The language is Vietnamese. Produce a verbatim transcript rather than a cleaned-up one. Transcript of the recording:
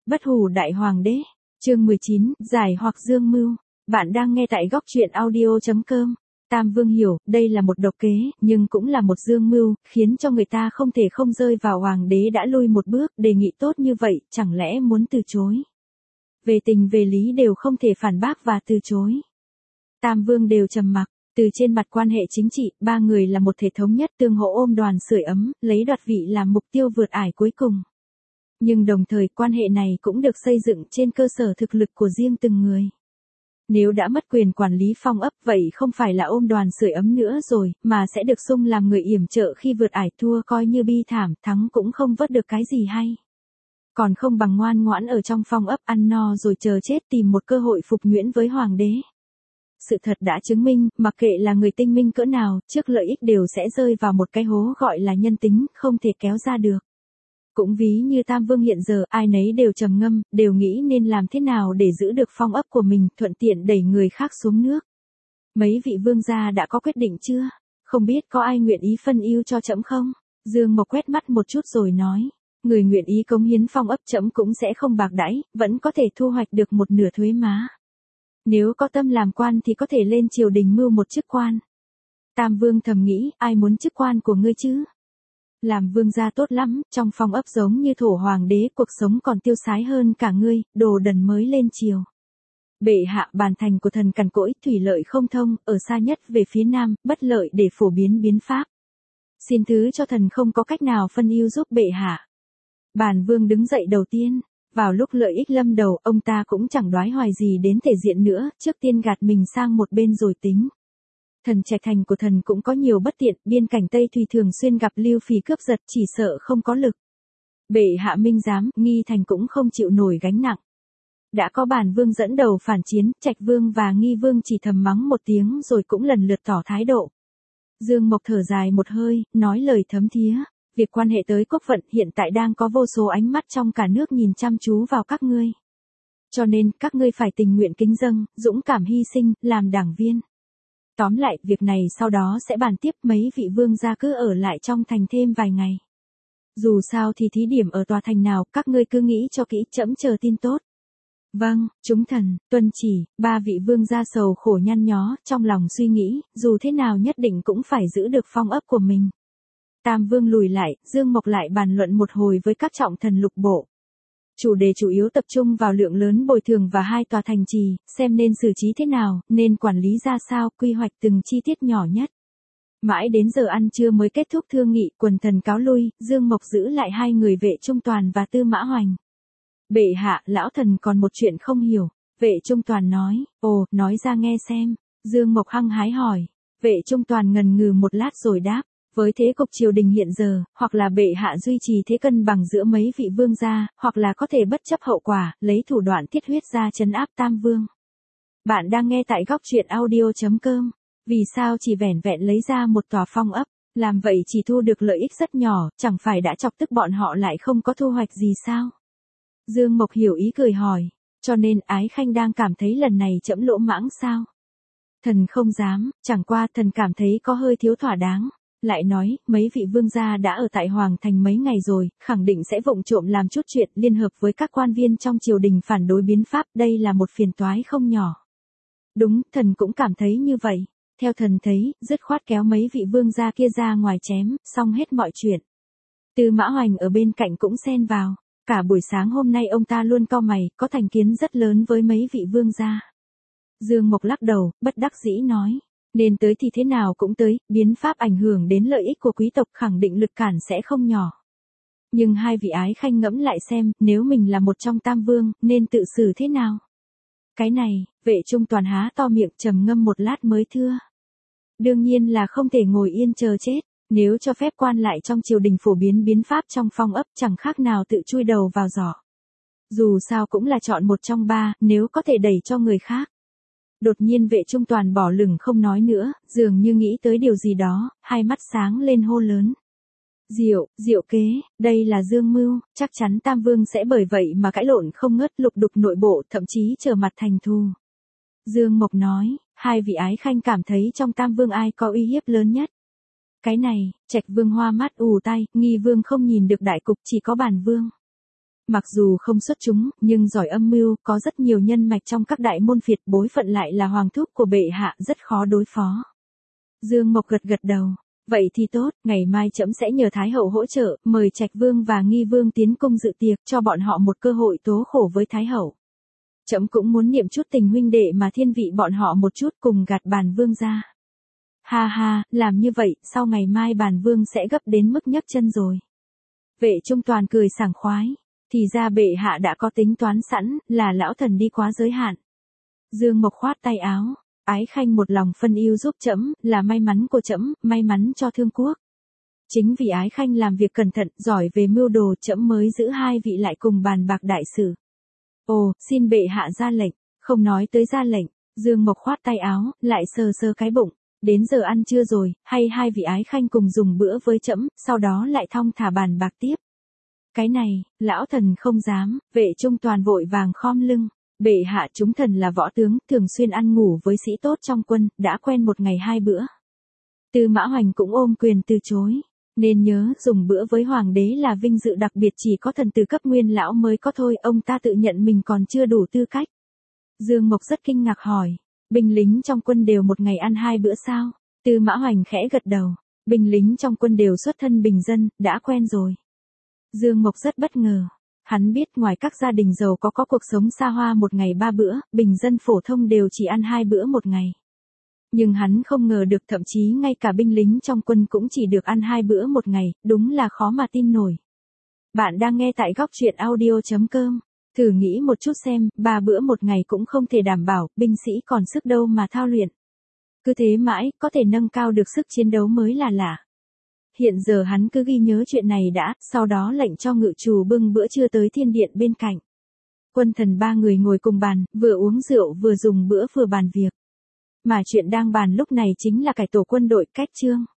Bất hủ đại hoàng đế, chương mười chín, giải hoặc dương mưu. Bạn đang nghe tại góc truyện audio chấm com. Tam Vương hiểu, đây là một độc kế, nhưng cũng là một dương mưu, khiến cho người ta không thể không rơi vào hoàng đế đã lui một bước, đề nghị tốt như vậy, chẳng lẽ muốn từ chối. Về tình về lý đều không thể phản bác và từ chối. Tam Vương đều trầm mặc, từ trên mặt quan hệ chính trị, ba người là một thể thống nhất tương hỗ ôm đoàn sưởi ấm, lấy đoạt vị làm mục tiêu vượt ải cuối cùng. Nhưng đồng thời quan hệ này cũng được xây dựng trên cơ sở thực lực của riêng từng người. Nếu đã mất quyền quản lý phong ấp vậy không phải là ôm đoàn sưởi ấm nữa rồi, mà sẽ được xung làm người yểm trợ khi vượt ải, thua coi như bi thảm, thắng cũng không vớt được cái gì hay. Còn không bằng ngoan ngoãn ở trong phong ấp ăn no rồi chờ chết tìm một cơ hội phục nhuyễn với hoàng đế. Sự thật đã chứng minh, mặc kệ là người tinh minh cỡ nào, trước lợi ích đều sẽ rơi vào một cái hố gọi là nhân tính, không thể kéo ra được. Cũng ví như Tam Vương hiện giờ, ai nấy đều trầm ngâm, đều nghĩ nên làm thế nào để giữ được phong ấp của mình, thuận tiện đẩy người khác xuống nước. Mấy vị vương gia đã có quyết định chưa? Không biết có ai nguyện ý phân ưu cho trẫm không? Dương Mộc quét mắt một chút rồi nói, người nguyện ý cống hiến phong ấp trẫm cũng sẽ không bạc đãi, vẫn có thể thu hoạch được một nửa thuế má. Nếu có tâm làm quan thì có thể lên triều đình mưu một chức quan. Tam Vương thầm nghĩ, ai muốn chức quan của ngươi chứ? Làm vương gia tốt lắm, trong phong ấp giống như thổ hoàng đế, cuộc sống còn tiêu sái hơn cả ngươi, đồ đần mới lên triều. Bệ hạ, bàn thành của thần cằn cỗi, thủy lợi không thông, ở xa nhất về phía nam, bất lợi để phổ biến biến pháp. Xin thứ cho thần không có cách nào phân ưu giúp bệ hạ. Bàn vương đứng dậy đầu tiên, vào lúc lợi ích lâm đầu, ông ta cũng chẳng đoái hoài gì đến thể diện nữa, trước tiên gạt mình sang một bên rồi tính. Thần Trạch thành của thần cũng có nhiều bất tiện, biên cảnh Tây Thùy thường xuyên gặp lưu phỉ cướp giật, chỉ sợ không có lực. Bệ hạ minh giám, Nghi thành cũng không chịu nổi gánh nặng. Đã có Bản Vương dẫn đầu phản chiến, Trạch Vương và Nghi Vương chỉ thầm mắng một tiếng rồi cũng lần lượt tỏ thái độ. Dương Mộc thở dài một hơi, nói lời thấm thía, việc quan hệ tới quốc vận hiện tại đang có vô số ánh mắt trong cả nước nhìn chăm chú vào các ngươi. Cho nên, các ngươi phải tình nguyện kính dâng, dũng cảm hy sinh, làm đảng viên. Tóm lại, việc này sau đó sẽ bàn tiếp, mấy vị vương gia cứ ở lại trong thành thêm vài ngày. Dù sao thì thí điểm ở tòa thành nào, các ngươi cứ nghĩ cho kỹ, trẫm chờ tin tốt. Vâng, chúng thần, tuân chỉ. Ba vị vương gia sầu khổ nhăn nhó, trong lòng suy nghĩ, dù thế nào nhất định cũng phải giữ được phong ấp của mình. Tam Vương lùi lại, Dương Mộc lại bàn luận một hồi với các trọng thần lục bộ. Chủ đề chủ yếu tập trung vào lượng lớn bồi thường và hai tòa thành trì, xem nên xử trí thế nào, nên quản lý ra sao, quy hoạch từng chi tiết nhỏ nhất. Mãi đến giờ ăn trưa mới kết thúc thương nghị, quần thần cáo lui, Dương Mộc giữ lại hai người Vệ Trung Toàn và Tư Mã Hoành. Bệ hạ, lão thần còn một chuyện không hiểu. Vệ Trung Toàn nói, ồ, nói ra nghe xem. Dương Mộc hăng hái hỏi. Vệ Trung Toàn ngần ngừ một lát rồi đáp. Với thế cục triều đình hiện giờ, hoặc là bệ hạ duy trì thế cân bằng giữa mấy vị vương gia, hoặc là có thể bất chấp hậu quả, lấy thủ đoạn thiết huyết ra trấn áp Tam Vương. Bạn đang nghe tại góc truyện audio chấm com. Vì sao chỉ vẻn vẹn lấy ra một tòa phong ấp, làm vậy chỉ thu được lợi ích rất nhỏ, chẳng phải đã chọc tức bọn họ lại không có thu hoạch gì sao? Dương Mộc hiểu ý cười hỏi, cho nên Ái Khanh đang cảm thấy lần này trẫm lỗ mãng sao? Thần không dám, chẳng qua thần cảm thấy có hơi thiếu thỏa đáng. Lại nói, mấy vị vương gia đã ở tại Hoàng Thành mấy ngày rồi, khẳng định sẽ vụng trộm làm chút chuyện liên hợp với các quan viên trong triều đình phản đối biến pháp, đây là một phiền toái không nhỏ. Đúng, thần cũng cảm thấy như vậy. Theo thần thấy, dứt khoát kéo mấy vị vương gia kia ra ngoài chém, xong hết mọi chuyện. Tư Mã Hoành ở bên cạnh cũng xen vào. Cả buổi sáng hôm nay ông ta luôn cau mày, có thành kiến rất lớn với mấy vị vương gia. Dương Mộc lắc đầu, bất đắc dĩ nói. Nên tới thì thế nào cũng tới, biến pháp ảnh hưởng đến lợi ích của quý tộc khẳng định lực cản sẽ không nhỏ. Nhưng hai vị Ái Khanh ngẫm lại xem, nếu mình là một trong Tam Vương, nên tự xử thế nào? Cái này, Vệ Trung Toàn há to miệng trầm ngâm một lát mới thưa. Đương nhiên là không thể ngồi yên chờ chết, nếu cho phép quan lại trong triều đình phổ biến biến pháp trong phong ấp chẳng khác nào tự chui đầu vào giỏ. Dù sao cũng là chọn một trong ba, nếu có thể đẩy cho người khác. Đột nhiên Vệ Trung Toàn bỏ lửng không nói nữa, dường như nghĩ tới điều gì đó, hai mắt sáng lên hô lớn. Diệu, diệu kế, đây là dương mưu, chắc chắn Tam Vương sẽ bởi vậy mà cãi lộn không ngớt, lục đục nội bộ, thậm chí trở mặt thành thù. Dương Mộc nói, hai vị Ái Khanh cảm thấy trong Tam Vương ai có uy hiếp lớn nhất? Cái này, Trạch Vương hoa mắt ù tai, Nghi Vương không nhìn được đại cục, chỉ có Bản Vương. Mặc dù không xuất chúng, nhưng giỏi âm mưu, có rất nhiều nhân mạch trong các đại môn phiệt, bối phận lại là hoàng thúc của bệ hạ, rất khó đối phó. Dương Mộc gật gật đầu. Vậy thì tốt, ngày mai trẫm sẽ nhờ Thái hậu hỗ trợ, mời Trạch Vương và Nghi Vương tiến cung dự tiệc, cho bọn họ một cơ hội tố khổ với Thái hậu. Trẫm cũng muốn niệm chút tình huynh đệ mà thiên vị bọn họ một chút, cùng gạt Bàn Vương ra. Ha ha, làm như vậy, sau ngày mai Bàn Vương sẽ gấp đến mức nhấc chân rồi. Vệ Trung Toàn cười sảng khoái. Thì ra bệ hạ đã có tính toán sẵn, là lão thần đi quá giới hạn. Dương Mộc khoát tay áo. Ái Khanh một lòng phân ưu giúp trẫm, là may mắn của trẫm, may mắn cho thương quốc. Chính vì Ái Khanh làm việc cẩn thận, giỏi về mưu đồ, trẫm mới giữ hai vị lại cùng bàn bạc đại sự. Ồ, xin bệ hạ ra lệnh. Không nói tới ra lệnh, Dương Mộc khoát tay áo, lại sờ sờ cái bụng. Đến giờ ăn trưa rồi, hay hai vị Ái Khanh cùng dùng bữa với trẫm, sau đó lại thong thả bàn bạc tiếp. Cái này, lão thần không dám. Vệ Trung Toàn vội vàng khom lưng. Bệ hạ chúng thần là võ tướng, thường xuyên ăn ngủ với sĩ tốt trong quân, đã quen một ngày hai bữa. Tư Mã Hoành cũng ôm quyền từ chối. Nên nhớ, dùng bữa với hoàng đế là vinh dự đặc biệt, chỉ có thần tử cấp nguyên lão mới có thôi, ông ta tự nhận mình còn chưa đủ tư cách. Dương Mộc rất kinh ngạc hỏi, binh lính trong quân đều một ngày ăn hai bữa sao? Tư Mã Hoành khẽ gật đầu, binh lính trong quân đều xuất thân bình dân, đã quen rồi. Dương Mộc rất bất ngờ. Hắn biết ngoài các gia đình giàu có có cuộc sống xa hoa một ngày ba bữa, bình dân phổ thông đều chỉ ăn hai bữa một ngày. Nhưng hắn không ngờ được thậm chí ngay cả binh lính trong quân cũng chỉ được ăn hai bữa một ngày, đúng là khó mà tin nổi. Bạn đang nghe tại góc truyện audio chấm com. Thử nghĩ một chút xem, ba bữa một ngày cũng không thể đảm bảo, binh sĩ còn sức đâu mà thao luyện. Cứ thế mãi, có thể nâng cao được sức chiến đấu mới là lạ. Hiện giờ hắn cứ ghi nhớ chuyện này đã, sau đó lệnh cho ngự trù bưng bữa trưa tới thiên điện bên cạnh. Quân thần ba người ngồi cùng bàn, vừa uống rượu vừa dùng bữa vừa bàn việc. Mà chuyện đang bàn lúc này chính là cải tổ quân đội, cách chương.